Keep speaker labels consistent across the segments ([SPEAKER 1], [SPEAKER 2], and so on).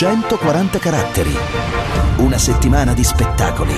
[SPEAKER 1] 140 caratteri. Una settimana di spettacoli.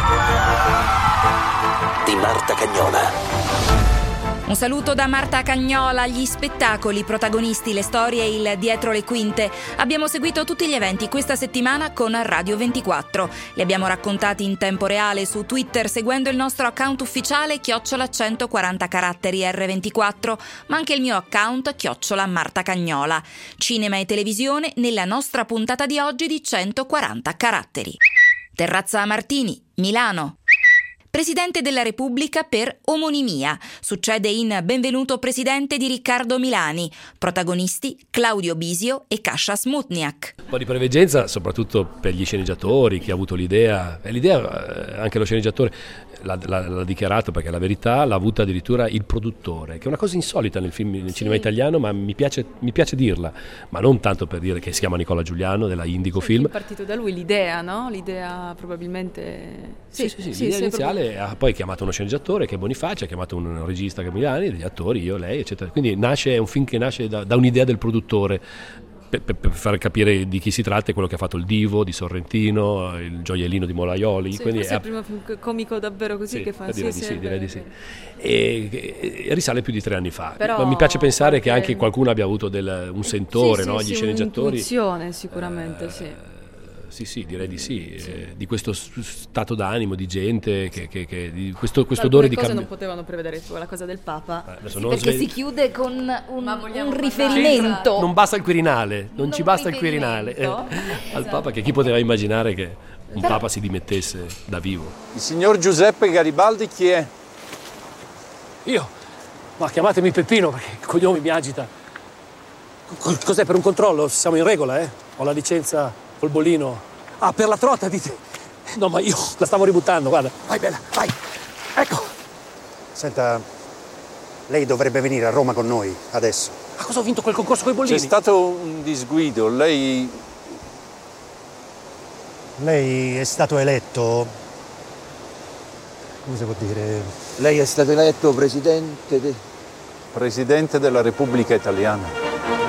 [SPEAKER 1] Di Marta Cagnola.
[SPEAKER 2] Un saluto da Marta Cagnola. Gli spettacoli, protagonisti, le storie e il dietro le quinte. Abbiamo seguito tutti gli eventi questa settimana con Radio 24. Li abbiamo raccontati in tempo reale su Twitter seguendo il nostro account ufficiale @140 caratteri R24, ma anche il mio account @Marta Cagnola. Cinema e televisione nella nostra puntata di oggi di 140 caratteri. Terrazza Martini, Milano. Presidente della Repubblica per omonimia. Succede in Benvenuto Presidente di Riccardo Milani. Protagonisti Claudio Bisio e Kasia Smutniak.
[SPEAKER 3] Un po' di preveggenza, soprattutto per gli sceneggiatori, chi ha avuto l'idea. Anche lo sceneggiatore l'ha dichiarato, perché la verità l'ha avuta addirittura il produttore, che è una cosa insolita nel cinema italiano, ma mi piace dirla, ma non tanto per dire che si chiama Nicola Giuliano della Indigo Film.
[SPEAKER 4] È partito da lui l'idea, no? L'idea probabilmente...
[SPEAKER 3] Sì, l'idea iniziale ha poi chiamato uno sceneggiatore che è Bonifaci, ha chiamato un regista che è Milani, degli attori, io, lei, eccetera. Quindi è un film che nasce da un'idea del produttore. Per far capire di chi si tratta, è quello che ha fatto il Divo di Sorrentino, il Gioiellino di Molaioli.
[SPEAKER 4] Sì, quindi è il primo film comico davvero così che fa.
[SPEAKER 3] Direi di sì. E risale più di 3 anni fa.
[SPEAKER 4] Però,
[SPEAKER 3] ma mi piace pensare che anche qualcuno abbia avuto un sentore, no? Gli sceneggiatori.
[SPEAKER 4] Un'intuizione sicuramente, sì.
[SPEAKER 3] Sì, direi di sì. Di questo stato d'animo di gente di questo odore di
[SPEAKER 4] cose non potevano prevedere, la cosa del Papa,
[SPEAKER 2] perché si chiude con un riferimento.
[SPEAKER 3] Non basta il Quirinale, non ci basta il Quirinale al Papa, che chi poteva immaginare che un Papa si dimettesse da vivo.
[SPEAKER 5] Il signor Giuseppe Garibaldi chi è?
[SPEAKER 6] Io? Ma chiamatemi Peppino, perché il cognome mi agita. Cos'è, per un controllo? Siamo in regola, Ho la licenza col bollino. Ah, per la trota, dite? No, ma io la stavo ributtando, guarda. Vai, bella, vai. Ecco.
[SPEAKER 7] Senta, lei dovrebbe venire a Roma con noi, adesso.
[SPEAKER 6] Ma cosa ho vinto quel concorso con i bollini?
[SPEAKER 5] C'è stato un disguido, lei
[SPEAKER 7] Lei è stato eletto... come si può dire?
[SPEAKER 8] Lei è stato eletto
[SPEAKER 5] Presidente della Repubblica Italiana.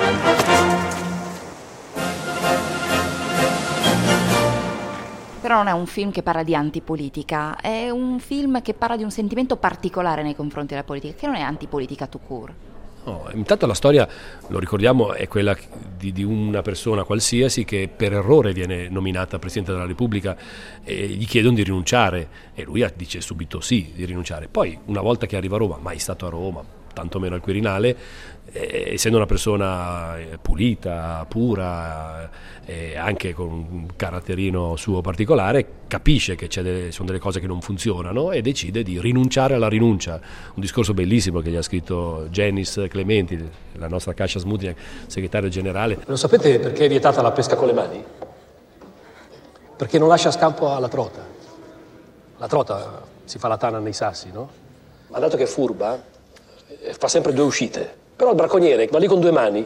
[SPEAKER 2] Però non è un film che parla di antipolitica, è un film che parla di un sentimento particolare nei confronti della politica, che non è antipolitica tout court.
[SPEAKER 3] No, intanto la storia, lo ricordiamo, è quella di una persona qualsiasi che per errore viene nominata Presidente della Repubblica e gli chiedono di rinunciare e lui dice subito sì, di rinunciare. Poi una volta che arriva a Roma, mai stato a Roma, tantomeno al Quirinale, essendo una persona pulita, pura, anche con un caratterino suo particolare, capisce che sono delle cose che non funzionano e decide di rinunciare alla rinuncia. Un discorso bellissimo che gli ha scritto Janice Clementi, la nostra Kasia Smutniak, segretaria generale.
[SPEAKER 6] Lo sapete perché è vietata la pesca con le mani? Perché non lascia scampo alla trota. La trota si fa la tana nei sassi, no? Ma dato che è furba, fa sempre 2 uscite. Però il bracconiere va lì con 2 mani.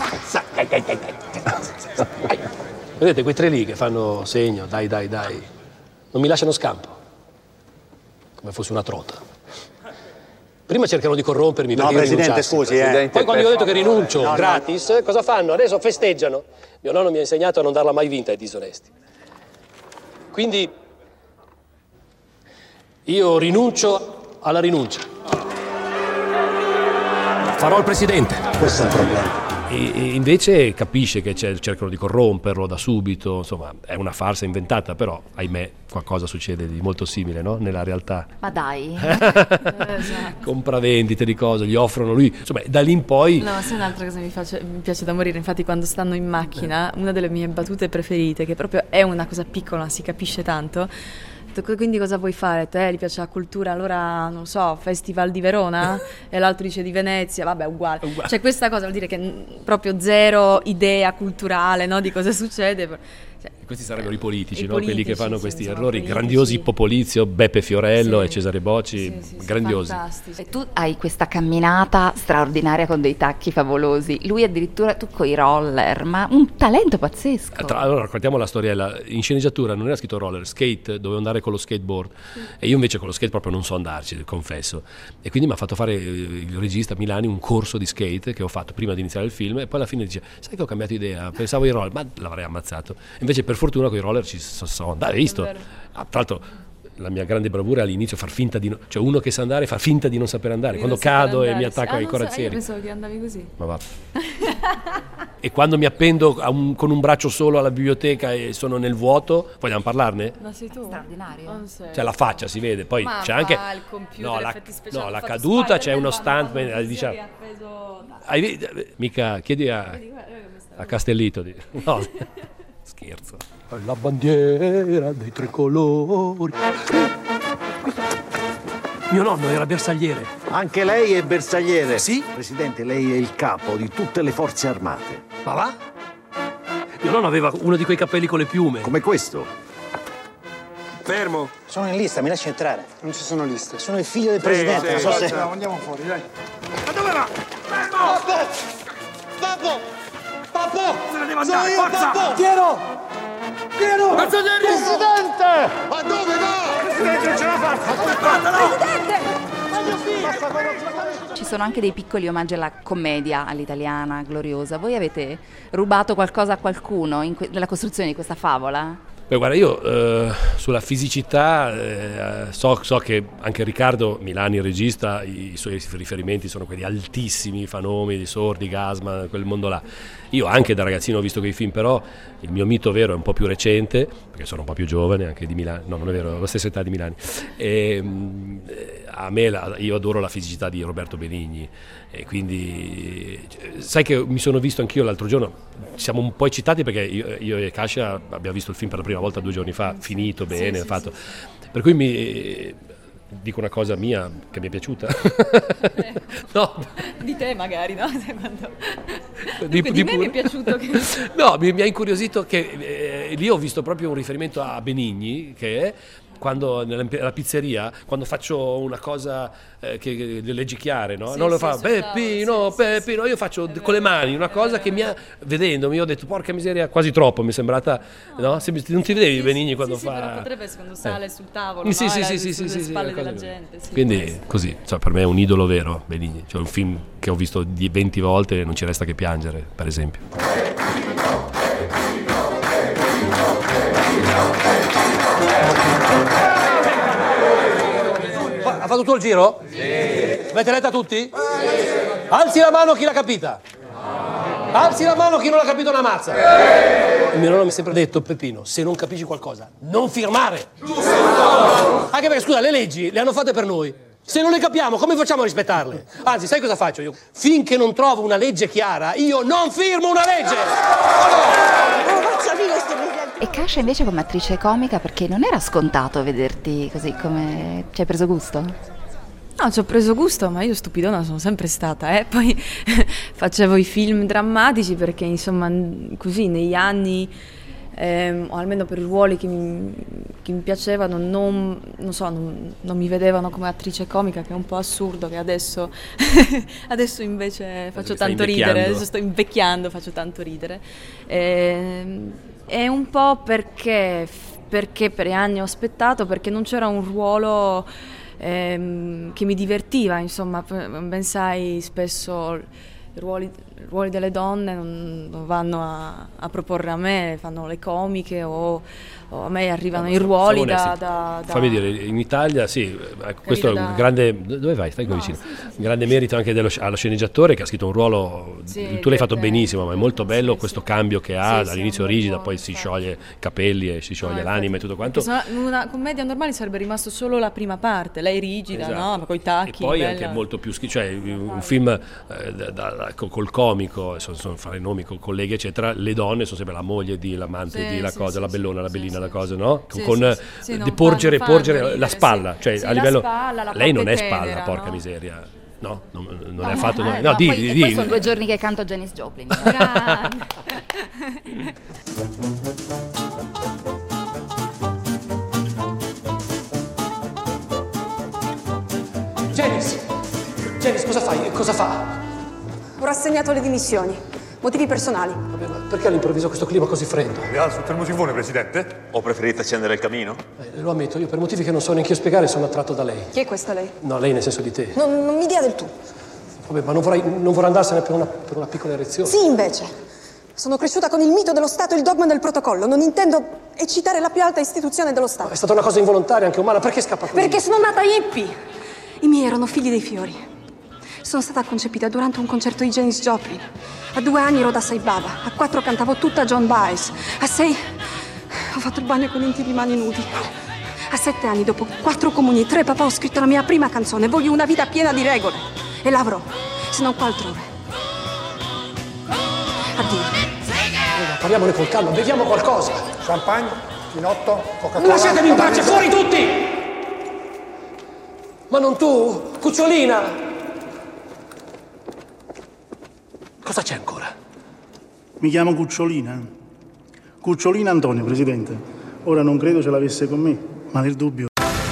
[SPEAKER 6] Vedete quei 3 lì che fanno segno, dai, non mi lasciano scampo, come fosse una trota. Prima cercano di corrompermi perché io
[SPEAKER 7] Presidente, scusi,
[SPEAKER 6] Poi quando io ho detto che rinuncio gratis, cosa fanno? Adesso festeggiano. Mio nonno mi ha insegnato a non darla mai vinta ai disonesti. Quindi io rinuncio alla rinuncia. Farò il presidente.
[SPEAKER 7] Questo è un problema.
[SPEAKER 3] E invece capisce che cercano di corromperlo da subito, insomma è una farsa inventata, però ahimè qualcosa succede di molto simile, no? Nella realtà.
[SPEAKER 2] Ma dai.
[SPEAKER 3] Compravendite di cose, gli offrono lui, insomma da lì in poi.
[SPEAKER 4] No, sai un'altra cosa mi piace da morire, infatti quando stanno in macchina, una delle mie battute preferite, che proprio è una cosa piccola, si capisce tanto. Quindi cosa vuoi fare? Te gli piace la cultura, allora non so, Festival di Verona? E l'altro dice di Venezia, vabbè, uguale. Cioè questa cosa vuol dire che proprio zero idea culturale, no, di cosa succede.
[SPEAKER 3] Questi sarebbero i politici, no?
[SPEAKER 4] politici,
[SPEAKER 3] Quelli che fanno
[SPEAKER 4] sì,
[SPEAKER 3] questi
[SPEAKER 4] sono
[SPEAKER 3] errori
[SPEAKER 4] politici.
[SPEAKER 3] grandiosi. Popolizio, Beppe Fiorello
[SPEAKER 4] Sì.
[SPEAKER 3] e Cesare Bocci,
[SPEAKER 4] Sì,
[SPEAKER 3] grandiosi.
[SPEAKER 4] fantastici.
[SPEAKER 8] E tu hai questa camminata straordinaria con dei tacchi favolosi, lui addirittura tu coi roller, ma un talento pazzesco.
[SPEAKER 3] Allora raccontiamo la storiella. In sceneggiatura non era scritto roller, skate, dovevo andare con lo skateboard e io invece con lo skate proprio non so andarci, confesso, e quindi mi ha fatto fare il regista Milani un corso di skate che ho fatto prima di iniziare il film, e poi alla fine dice: sai che ho cambiato idea, pensavo ai roller, ma l'avrei ammazzato. Invece per fortuna con i roller ci sono andato, hai visto? Tra l'altro la mia grande bravura è all'inizio far finta di cioè uno che sa andare fa finta di non sapere andare, quando cado e mi attacco ai corazzieri.
[SPEAKER 4] Io pensavo che andavi così.
[SPEAKER 3] Ma va. E quando mi appendo con un braccio solo alla biblioteca e sono nel vuoto, vogliamo parlarne?
[SPEAKER 4] Ma sei tu?
[SPEAKER 8] Straordinario.
[SPEAKER 4] Non sei.
[SPEAKER 3] Cioè la faccia si vede, poi
[SPEAKER 4] Ma
[SPEAKER 3] c'è anche
[SPEAKER 4] il computer, effetti speciali,
[SPEAKER 3] no, la
[SPEAKER 4] ho fatto
[SPEAKER 3] caduta, c'è
[SPEAKER 4] Spider-Man,
[SPEAKER 3] uno
[SPEAKER 4] quando
[SPEAKER 3] stuntman,
[SPEAKER 4] fanno
[SPEAKER 3] diciamo.
[SPEAKER 4] che ha preso-
[SPEAKER 3] Mica chiedi a Castellito no. Scherzo. La bandiera dei tre colori.
[SPEAKER 6] Mio nonno era bersagliere.
[SPEAKER 9] Anche lei è bersagliere.
[SPEAKER 6] Sì?
[SPEAKER 9] Presidente, lei è il capo di tutte le forze armate.
[SPEAKER 6] Ma va? Mio nonno aveva uno di quei capelli con le piume.
[SPEAKER 9] Come questo.
[SPEAKER 6] Fermo.
[SPEAKER 7] Sono in lista, mi lasci entrare.
[SPEAKER 10] Non ci sono liste.
[SPEAKER 7] Sono il figlio del presidente, non so se...
[SPEAKER 10] Andiamo fuori, dai.
[SPEAKER 6] Ma dove va? Fermo!
[SPEAKER 7] Papà!
[SPEAKER 6] Se ne deve andare,
[SPEAKER 7] Sono io,
[SPEAKER 6] forza!
[SPEAKER 7] papà! Piero!
[SPEAKER 6] Bersaglieri!
[SPEAKER 7] Presidente! Ma dove va?
[SPEAKER 6] Presidente, non ce la fa!
[SPEAKER 8] Ci sono anche dei piccoli omaggi alla commedia all'italiana gloriosa. Voi avete rubato qualcosa a qualcuno nella costruzione di questa favola?
[SPEAKER 3] Beh, guarda, io sulla fisicità so che anche Riccardo Milani, il regista, i suoi riferimenti sono quelli altissimi, Fanomi, Sordi, Gasman, quel mondo là. Io anche da ragazzino ho visto quei film, però il mio mito vero è un po' più recente, perché sono un po' più giovane anche di Milani, no, non è vero, ho la stessa età di Milani. A me io adoro la fisicità di Roberto Benigni, e quindi sai che mi sono visto anch'io l'altro giorno, siamo un po' eccitati perché io e Kasia abbiamo visto il film per la prima volta 2 giorni fa, finito bene, fatto. Per cui mi dico una cosa mia che mi è piaciuta. No.
[SPEAKER 4] Di te magari, no?
[SPEAKER 3] Di
[SPEAKER 4] me mi è piaciuto che...
[SPEAKER 3] No, mi ha incuriosito che lì ho visto proprio un riferimento a Benigni, che è quando nella pizzeria, quando faccio una cosa che le leggi chiare, no?
[SPEAKER 4] Sì,
[SPEAKER 3] non lo
[SPEAKER 4] sì,
[SPEAKER 3] fa
[SPEAKER 4] sì,
[SPEAKER 3] Peppino,
[SPEAKER 4] sì,
[SPEAKER 3] Peppino, io faccio con le mani una cosa che mi ha, vedendomi, ho detto porca miseria, quasi troppo, mi è sembrata, no? Non ti vedevi Benigni quando
[SPEAKER 4] sì,
[SPEAKER 3] fa...
[SPEAKER 4] però potrebbe quando sale sul tavolo,
[SPEAKER 3] Sì,
[SPEAKER 4] no?
[SPEAKER 3] sì,
[SPEAKER 4] Era
[SPEAKER 3] sì,
[SPEAKER 4] sulle
[SPEAKER 3] sì,
[SPEAKER 4] spalle della
[SPEAKER 3] così.
[SPEAKER 4] gente. Sì,
[SPEAKER 3] Quindi così, cioè, per me è un idolo vero Benigni, cioè un film che ho visto 20 volte e non ci resta che piangere, per esempio.
[SPEAKER 6] Ha fatto tutto il giro? Sì. Avete letta tutti? Sì. Alzi la mano chi l'ha capita. Alzi la mano chi non l'ha capito una mazza. Il mio nonno mi ha sempre detto: Peppino, se non capisci qualcosa, non firmare. Giusto. Anche perché, scusa, le leggi le hanno fatte per noi. Se non le capiamo, come facciamo a rispettarle? Anzi, sai cosa faccio io? Finché non trovo una legge chiara, io non firmo una legge.
[SPEAKER 8] E Kasia invece come attrice comica, perché non era scontato vederti così, come ci hai preso gusto?
[SPEAKER 4] No, ci ho preso gusto, ma io stupidona sono sempre stata, Poi facevo i film drammatici perché, insomma, così negli anni, o almeno per i ruoli che mi piacevano, non mi vedevano come attrice comica, che è un po' assurdo che adesso invece faccio tanto ridere, adesso sto invecchiando, faccio tanto ridere. È un po' perché per anni ho aspettato, perché non c'era un ruolo che mi divertiva, insomma, ben sai, spesso i ruoli delle donne non vanno a proporre a me, fanno le comiche o a me arrivano i ruoli da...
[SPEAKER 3] Fammi dire, in Italia sì, questo è un grande... Dove vai? Stai qui vicino. Un grande merito anche allo sceneggiatore che ha scritto un ruolo...
[SPEAKER 4] Sì,
[SPEAKER 3] tu l'hai fatto benissimo, ma è molto bello questo cambio che ha,
[SPEAKER 4] Sì,
[SPEAKER 3] all'inizio
[SPEAKER 4] sì,
[SPEAKER 3] rigida,
[SPEAKER 4] un po',
[SPEAKER 3] poi si
[SPEAKER 4] infatti.
[SPEAKER 3] scioglie i capelli e si scioglie l'anima e tutto quanto.
[SPEAKER 4] Una commedia normale sarebbe rimasto solo la prima parte, lei rigida,
[SPEAKER 3] Esatto.
[SPEAKER 4] no? Con i tacchi.
[SPEAKER 3] E poi
[SPEAKER 4] bella.
[SPEAKER 3] anche molto più cioè un film col comico, sono fare nomi con colleghi eccetera, le donne sono sempre la moglie di, l'amante
[SPEAKER 4] Sì,
[SPEAKER 3] di, la
[SPEAKER 4] sì,
[SPEAKER 3] cosa,
[SPEAKER 4] sì,
[SPEAKER 3] la bellona,
[SPEAKER 4] sì,
[SPEAKER 3] la bellina,
[SPEAKER 4] sì,
[SPEAKER 3] la
[SPEAKER 4] sì.
[SPEAKER 3] cosa, no?
[SPEAKER 4] Sì,
[SPEAKER 3] Con
[SPEAKER 4] sì,
[SPEAKER 3] di
[SPEAKER 4] non
[SPEAKER 3] porgere
[SPEAKER 4] fanno
[SPEAKER 3] ridere,
[SPEAKER 4] ridere,
[SPEAKER 3] la spalla,
[SPEAKER 4] sì.
[SPEAKER 3] cioè
[SPEAKER 4] Sì,
[SPEAKER 3] a
[SPEAKER 4] la
[SPEAKER 3] livello
[SPEAKER 4] spalla, la
[SPEAKER 3] lei non è
[SPEAKER 4] parte
[SPEAKER 3] spalla,
[SPEAKER 4] tenera,
[SPEAKER 3] porca
[SPEAKER 4] no?
[SPEAKER 3] miseria. No, non è
[SPEAKER 8] No,
[SPEAKER 3] affatto no,
[SPEAKER 8] no,
[SPEAKER 3] di
[SPEAKER 8] poi sono 2 giorni che canto Janis Joplin.
[SPEAKER 4] Grande.
[SPEAKER 6] cosa fa?
[SPEAKER 10] Ho rassegnato le dimissioni. Motivi personali.
[SPEAKER 6] Vabbè, ma perché all'improvviso questo clima così freddo?
[SPEAKER 11] Le alzo il termosifone, Presidente? O preferite accendere il camino?
[SPEAKER 6] Lo ammetto, io per motivi che non so neanche io spiegare sono attratto da lei.
[SPEAKER 10] Chi è questa lei?
[SPEAKER 6] No, lei nel senso di te.
[SPEAKER 10] Non mi dia del tu.
[SPEAKER 6] Vabbè, ma non vorrei andarsene per una piccola erezione.
[SPEAKER 10] Sì, invece. Sono cresciuta con il mito dello Stato e il dogma del protocollo. Non intendo eccitare la più alta istituzione dello Stato.
[SPEAKER 6] Ma è stata una cosa involontaria, anche umana. Perché scappa così?
[SPEAKER 10] Perché sono nata hippie. I miei erano figli dei fiori. Sono stata concepita durante un concerto di Janis Joplin. A 2 anni ero da Sai Baba. A 4 cantavo tutta John Baez. A 6 ho fatto il bagno con intimi mani nudi. A 7 anni, dopo 4 comuni e 3 papà, ho scritto la mia prima canzone. Voglio una vita piena di regole. E l'avrò, se non qua altrove. Addio.
[SPEAKER 6] Parliamone col calma, beviamo qualcosa.
[SPEAKER 7] Champagne, Chinotto, Coca-Cola.
[SPEAKER 6] Lasciatemi in pace, fuori tutti! Ma non tu, cucciolina! Cosa c'è ancora?
[SPEAKER 12] Mi chiamo Cucciolina. Cucciolina Antonio, Presidente. Ora non credo ce l'avesse con me, ma nel dubbio.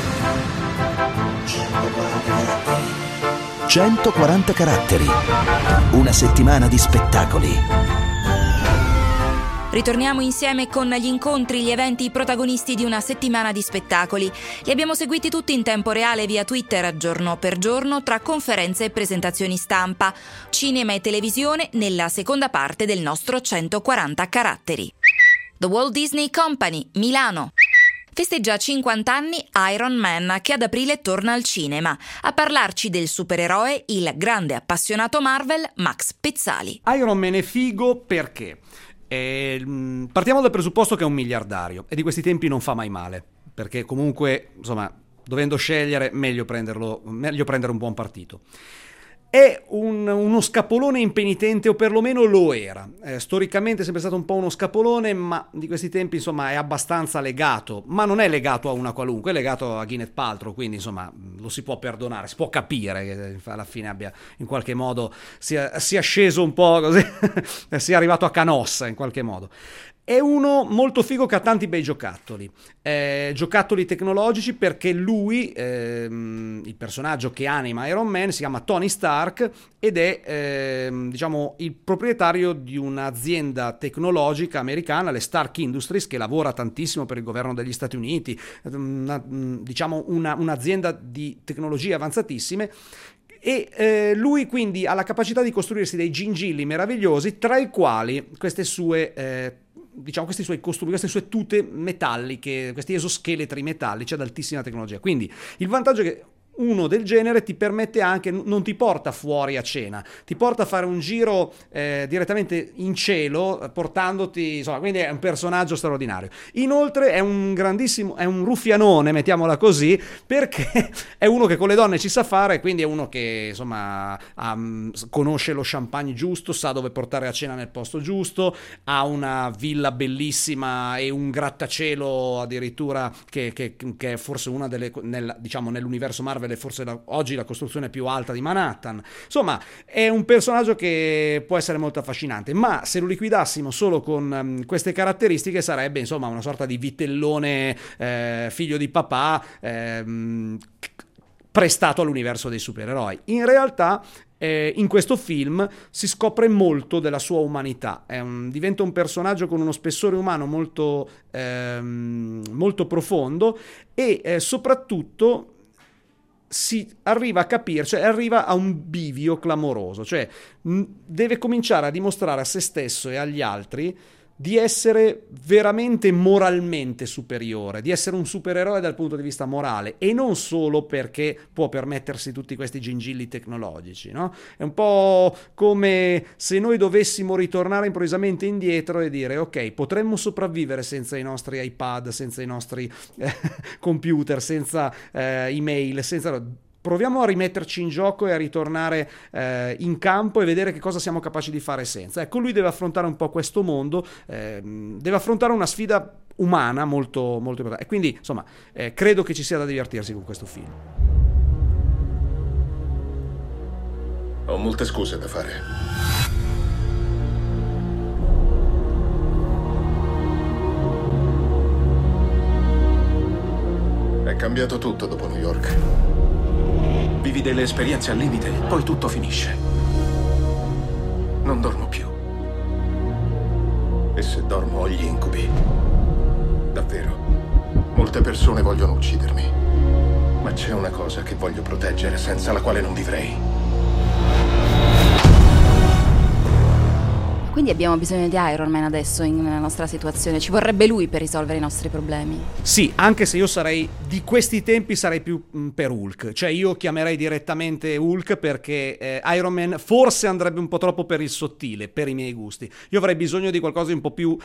[SPEAKER 1] 140 caratteri. Una settimana di spettacoli.
[SPEAKER 2] Ritorniamo insieme con gli incontri, gli eventi, i protagonisti di una settimana di spettacoli. Li abbiamo seguiti tutti in tempo reale via Twitter, giorno per giorno, tra conferenze e presentazioni stampa, cinema e televisione nella seconda parte del nostro 140 caratteri. The Walt Disney Company, Milano. Festeggia 50 anni Iron Man, che ad aprile torna al cinema. A parlarci del supereroe il grande appassionato Marvel Max Pezzali.
[SPEAKER 13] Iron Man è figo perché? Partiamo dal presupposto che è un miliardario e di questi tempi non fa mai male, perché comunque, insomma, dovendo scegliere, meglio prendere un buon partito. È uno scapolone impenitente, o perlomeno lo era. Storicamente è sempre stato un po' uno scapolone, ma di questi tempi, insomma, è abbastanza legato. Ma non è legato a una qualunque, è legato a Gwyneth Paltrow, quindi, insomma, lo si può perdonare, si può capire che alla fine abbia, in qualche modo, sia sceso un po' così, sia arrivato a Canossa, in qualche modo. È uno molto figo che ha tanti bei giocattoli tecnologici, perché lui, il personaggio che anima Iron Man, si chiama Tony Stark ed è diciamo il proprietario di un'azienda tecnologica americana, le Stark Industries, che lavora tantissimo per il governo degli Stati Uniti, un'azienda di tecnologie avanzatissime. E lui quindi ha la capacità di costruirsi dei gingilli meravigliosi, tra i quali queste sue tute metalliche, questi esoscheletri metallici ad altissima tecnologia. Quindi il vantaggio è che uno del genere ti permette anche, non ti porta fuori a cena, ti porta a fare un giro direttamente in cielo, portandoti, insomma, quindi è un personaggio straordinario. Inoltre è un ruffianone, mettiamola così, perché è uno che con le donne ci sa fare, quindi è uno che, insomma, conosce lo champagne giusto, sa dove portare a cena nel posto giusto, ha una villa bellissima e un grattacielo addirittura che è forse una delle, nell'universo Marvel, è forse oggi la costruzione più alta di Manhattan. Insomma, è un personaggio che può essere molto affascinante, ma se lo liquidassimo solo con queste caratteristiche sarebbe, insomma, una sorta di vitellone figlio di papà prestato all'universo dei supereroi. In realtà in questo film si scopre molto della sua umanità, diventa un personaggio con uno spessore umano molto profondo e soprattutto si arriva a capire, cioè arriva a un bivio clamoroso, cioè deve cominciare a dimostrare a se stesso e agli altri di essere veramente moralmente superiore, di essere un supereroe dal punto di vista morale, e non solo perché può permettersi tutti questi gingilli tecnologici, no? È un po' come se noi dovessimo ritornare improvvisamente indietro e dire: ok, potremmo sopravvivere senza i nostri iPad, senza i nostri computer, senza email, proviamo a rimetterci in gioco e a ritornare in campo e vedere che cosa siamo capaci di fare senza. Ecco, lui deve affrontare un po' questo mondo, deve affrontare una sfida umana molto, molto importante. E quindi, insomma, credo che ci sia da divertirsi con questo film.
[SPEAKER 11] Ho molte scuse da fare. È cambiato tutto dopo New York. Vivi delle esperienze al limite, poi tutto finisce. Non dormo più. E se dormo ho gli incubi. Davvero. Molte persone vogliono uccidermi. Ma c'è una cosa che voglio proteggere, senza la quale non vivrei.
[SPEAKER 8] Quindi abbiamo bisogno di Iron Man adesso nella nostra situazione, ci vorrebbe lui per risolvere i nostri problemi.
[SPEAKER 13] Sì, anche se io sarei, di questi tempi sarei più per Hulk, cioè io chiamerei direttamente Hulk perché Iron Man forse andrebbe un po' troppo per il sottile, per i miei gusti. Io avrei bisogno di qualcosa di un po' più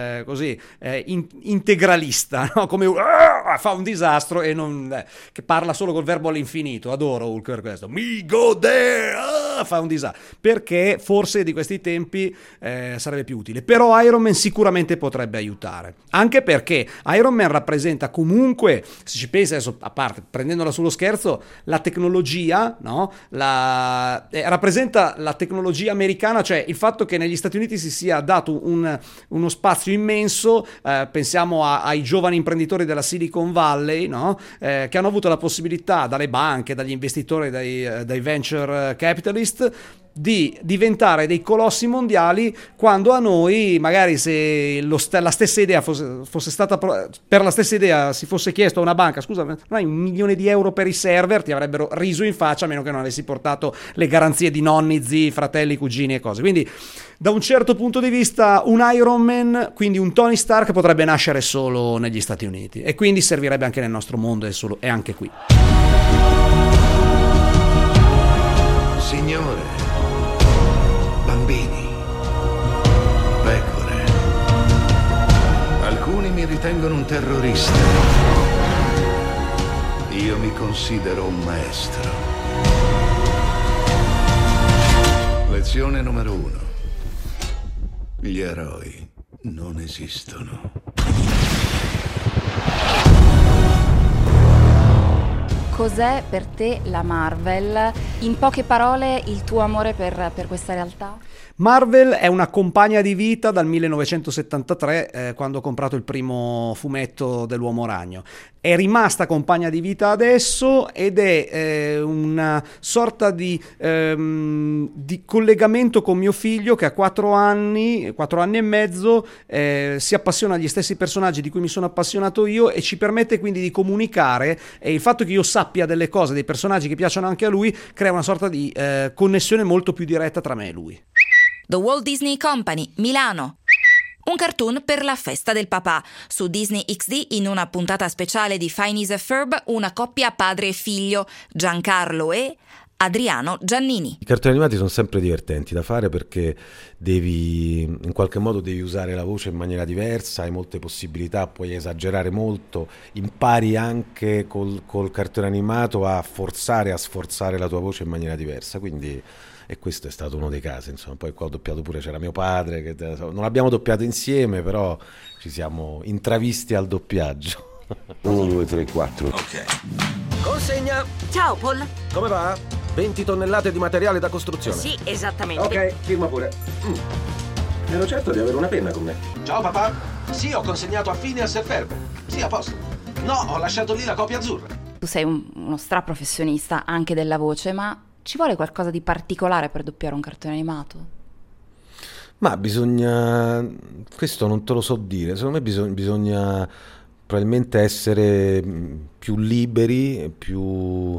[SPEAKER 13] integralista, no? Come fa un disastro e non che parla solo col verbo all'infinito. Adoro Hulk per questo. Me go there! Fa un disastro. Perché forse di questi tempi sarebbe più utile. Però Iron Man sicuramente potrebbe aiutare. Anche perché Iron Man rappresenta comunque, se ci pensi adesso, a parte, prendendola sullo scherzo, la tecnologia, no? Rappresenta la tecnologia americana, cioè il fatto che negli Stati Uniti si sia dato uno spazio immenso, pensiamo ai giovani imprenditori della Silicon Valley, no? Che hanno avuto la possibilità dalle banche, dagli investitori, dai venture capitalist, di diventare dei colossi mondiali, quando a noi magari se la stessa idea fosse stata per la stessa idea si fosse chiesto a una banca, scusa, non hai €1 milione per i server, ti avrebbero riso in faccia, a meno che non avessi portato le garanzie di nonni, zii, fratelli, cugini e cose. Quindi da un certo punto di vista un Iron Man, quindi un Tony Stark, potrebbe nascere solo negli Stati Uniti e quindi servirebbe anche nel nostro mondo e anche qui.
[SPEAKER 9] Signore, bambini, pecore. Alcuni mi ritengono un terrorista. Io mi considero un maestro. Lezione numero 1. Gli eroi non esistono.
[SPEAKER 8] Cos'è per te la Marvel? In poche parole, il tuo amore per questa realtà?
[SPEAKER 13] Marvel è una compagna di vita dal 1973, quando ho comprato il primo fumetto dell'Uomo Ragno. È rimasta compagna di vita adesso ed è una sorta di collegamento con mio figlio che ha 4 anni e mezzo, si appassiona agli stessi personaggi di cui mi sono appassionato io e ci permette quindi di comunicare, e il fatto che io sappia delle cose, dei personaggi che piacciono anche a lui, crea una sorta di connessione molto più diretta tra me e lui.
[SPEAKER 2] The Walt Disney Company, Milano. Un cartoon per la festa del papà. Su Disney XD, in una puntata speciale di Phineas e Ferb, una coppia padre e figlio, Giancarlo e Adriano Giannini.
[SPEAKER 14] I cartoni animati sono sempre divertenti da fare perché in qualche modo devi usare la voce in maniera diversa, hai molte possibilità, puoi esagerare molto, impari anche col cartone animato a sforzare la tua voce in maniera diversa, quindi... E questo è stato uno dei casi, insomma. Poi qua ho doppiato pure, c'era mio padre, che non abbiamo doppiato insieme, però ci siamo intravisti al doppiaggio.
[SPEAKER 9] 1, 2, 3, 4.
[SPEAKER 11] Ok.
[SPEAKER 15] Consegna.
[SPEAKER 16] Ciao Paul.
[SPEAKER 15] Come va? 20 tonnellate di materiale da costruzione.
[SPEAKER 16] Sì, esattamente.
[SPEAKER 15] Ok, firma pure. Ero certo di avere una penna con me.
[SPEAKER 17] Ciao papà. Sì, ho consegnato a Phineas e Ferb. Sì, a posto. No, ho lasciato lì la copia azzurra.
[SPEAKER 8] Tu sei uno straprofessionista anche della voce, ma ci vuole qualcosa di particolare per doppiare un cartone animato?
[SPEAKER 14] Ma bisogna... questo non te lo so dire. Secondo me bisogna probabilmente essere più liberi, più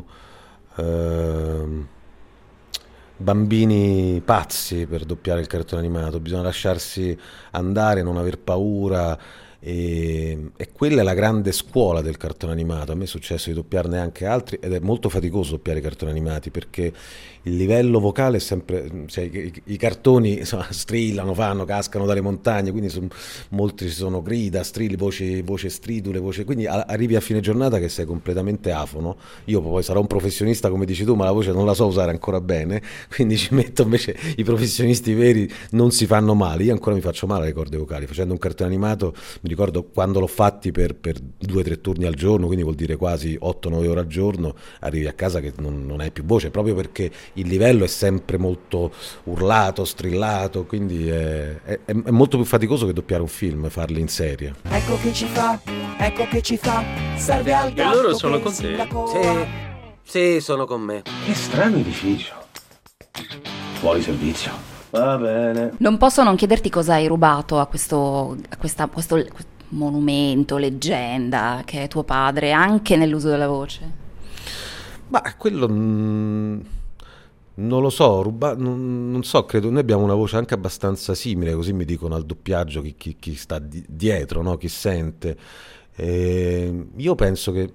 [SPEAKER 14] bambini pazzi per doppiare il cartone animato. Bisogna lasciarsi andare, non aver paura. E quella è la grande scuola del cartone animato. A me è successo di doppiarne anche altri ed è molto faticoso doppiare i cartoni animati perché il livello vocale è sempre, cioè, i cartoni insomma, strillano, cascano dalle montagne, quindi molti ci sono grida, strilli, voce stridule, quindi arrivi a fine giornata che sei completamente afono. Io poi sarò un professionista come dici tu, ma la voce non la so usare ancora bene, quindi ci metto, invece i professionisti veri non si fanno male. Io ancora mi faccio male alle corde vocali facendo un cartone animato. Mi ricordo quando l'ho fatti per 2-3 turni al giorno, quindi vuol dire quasi 8-9 ore al giorno, arrivi a casa che non hai più voce, proprio perché il livello è sempre molto urlato, strillato, quindi è molto più faticoso che doppiare un film, farli in serie.
[SPEAKER 18] Ecco che ci fa, serve al gatto.
[SPEAKER 19] E loro sono con te?
[SPEAKER 18] Sì.
[SPEAKER 16] Sì, sono con me.
[SPEAKER 15] Che strano edificio. Fuori servizio. Va bene.
[SPEAKER 8] Non posso non chiederti cosa hai rubato a questo monumento, leggenda che è tuo padre, anche nell'uso della voce.
[SPEAKER 14] Ma quello non lo so, non so, credo noi abbiamo una voce anche abbastanza simile, così mi dicono al doppiaggio chi sta dietro, no? Chi sente. Io penso che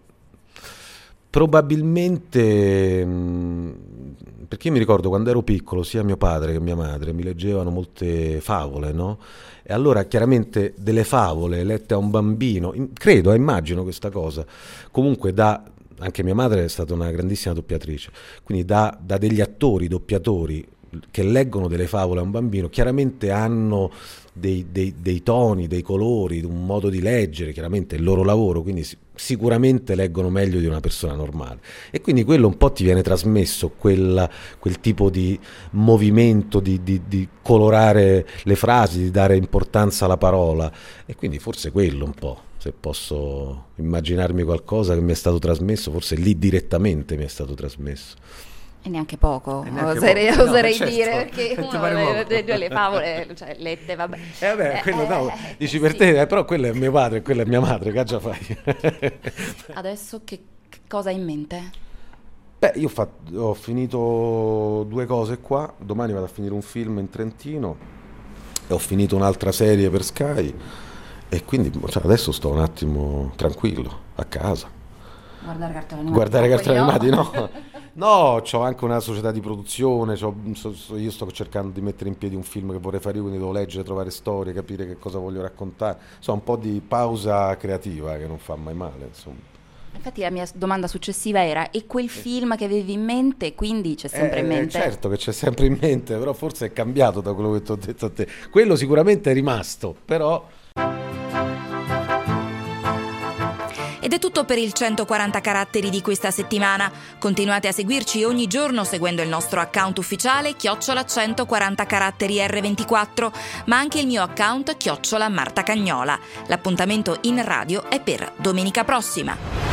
[SPEAKER 14] probabilmente, perché io mi ricordo quando ero piccolo sia mio padre che mia madre mi leggevano molte favole, no? E allora chiaramente delle favole lette a un bambino, credo, immagino questa cosa, comunque anche mia madre è stata una grandissima doppiatrice, quindi da degli attori, doppiatori che leggono delle favole a un bambino, chiaramente hanno dei toni, dei colori, un modo di leggere, chiaramente è il loro lavoro, quindi sicuramente leggono meglio di una persona normale, e quindi quello un po' ti viene trasmesso, quel tipo di movimento, di colorare le frasi, di dare importanza alla parola, e quindi forse quello un po'. Se posso immaginarmi qualcosa che mi è stato trasmesso, forse lì direttamente mi è stato trasmesso.
[SPEAKER 8] E neanche poco, oserei dire, perché le favole, cioè, lette, vabbè.
[SPEAKER 14] Quello no, dici per te, però quello è mio padre e quella è mia madre, che già fai?
[SPEAKER 8] Adesso che cosa hai in mente?
[SPEAKER 14] Beh, io ho finito 2 cose qua, domani vado a finire un film in Trentino e ho finito un'altra serie per Sky. E quindi adesso sto un attimo tranquillo, a casa.
[SPEAKER 8] Guardare cartoni
[SPEAKER 14] animati, no. No, c'ho anche una società di produzione, io sto cercando di mettere in piedi un film che vorrei fare io, quindi devo leggere, trovare storie, capire che cosa voglio raccontare. Un po' di pausa creativa che non fa mai male, insomma.
[SPEAKER 8] Infatti la mia domanda successiva era: e quel film che avevi in mente, quindi c'è sempre in mente?
[SPEAKER 14] Certo che c'è sempre in mente, però forse è cambiato da quello che ti ho detto a te. Quello sicuramente è rimasto, però...
[SPEAKER 2] Ed è tutto per il 140 caratteri di questa settimana. Continuate a seguirci ogni giorno seguendo il nostro account ufficiale @140 caratteri R24, ma anche il mio account @Marta Cagnola. L'appuntamento in radio è per domenica prossima.